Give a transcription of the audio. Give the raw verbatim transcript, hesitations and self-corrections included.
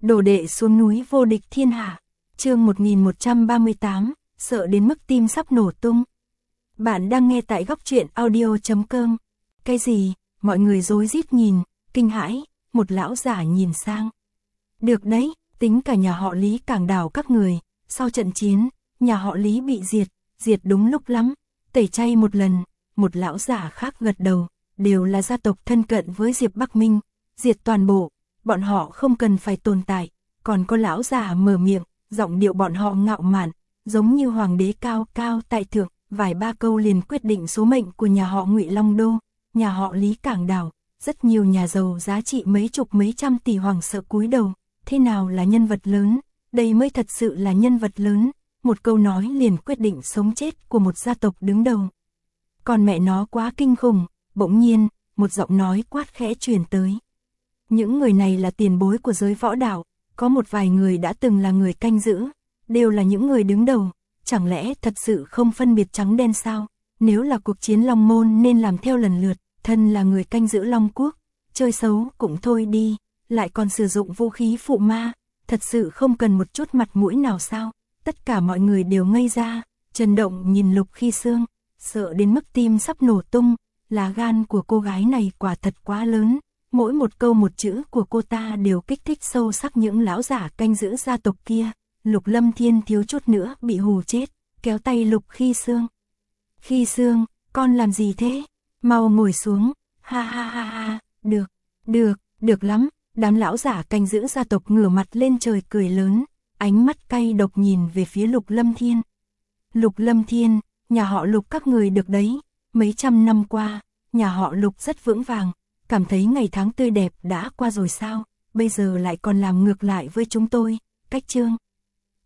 Đồ đệ xuống núi vô địch thiên hạ. Chương một nghìn một trăm ba mươi tám, sợ đến mức tim sắp nổ tung. Bạn đang nghe tại góc truyện audio chấm com. Cái gì? Mọi người rối rít nhìn, kinh hãi, một lão giả nhìn sang. Được đấy, tính cả nhà họ Lý Cảng Đảo các người, sau trận chiến, nhà họ Lý bị diệt, diệt đúng lúc lắm, tẩy chay một lần, một lão giả khác gật đầu, đều là gia tộc thân cận với Diệp Bắc Minh, diệt toàn bộ, bọn họ không cần phải tồn tại, còn có lão giả mở miệng, giọng điệu bọn họ ngạo mạn, giống như hoàng đế cao cao tại thượng, vài ba câu liền quyết định số mệnh của nhà họ Ngụy Long Đô, nhà họ Lý Cảng Đảo, rất nhiều nhà giàu giá trị mấy chục mấy trăm tỷ hoàng sợ cúi đầu, thế nào là nhân vật lớn, đây mới thật sự là nhân vật lớn, một câu nói liền quyết định sống chết của một gia tộc đứng đầu. Còn mẹ nó quá kinh khủng, bỗng nhiên, một giọng nói quát khẽ truyền tới. Những người này là tiền bối của giới võ đạo, có một vài người đã từng là người canh giữ, đều là những người đứng đầu, chẳng lẽ thật sự không phân biệt trắng đen sao? Nếu là cuộc chiến Long Môn nên làm theo lần lượt, thân là người canh giữ Long Quốc, chơi xấu cũng thôi đi, lại còn sử dụng vũ khí phụ ma, thật sự không cần một chút mặt mũi nào sao? Tất cả mọi người đều ngây ra, Trần Động nhìn Lục Khi Sương, sợ đến mức tim sắp nổ tung, là gan của cô gái này quả thật quá lớn, mỗi một câu một chữ của cô ta đều kích thích sâu sắc những lão giả canh giữ gia tộc kia. Lục Lâm Thiên thiếu chút nữa bị hù chết, kéo tay Lục Khi Sương. Khi Sương, con làm gì thế? Mau ngồi xuống, ha ha ha ha, được, được, được lắm. Đám lão giả canh giữ gia tộc ngửa mặt lên trời cười lớn, ánh mắt cay độc nhìn về phía Lục Lâm Thiên. Lục Lâm Thiên, nhà họ Lục các người được đấy, mấy trăm năm qua, nhà họ Lục rất vững vàng, cảm thấy ngày tháng tươi đẹp đã qua rồi sao, bây giờ lại còn làm ngược lại với chúng tôi, cách chương.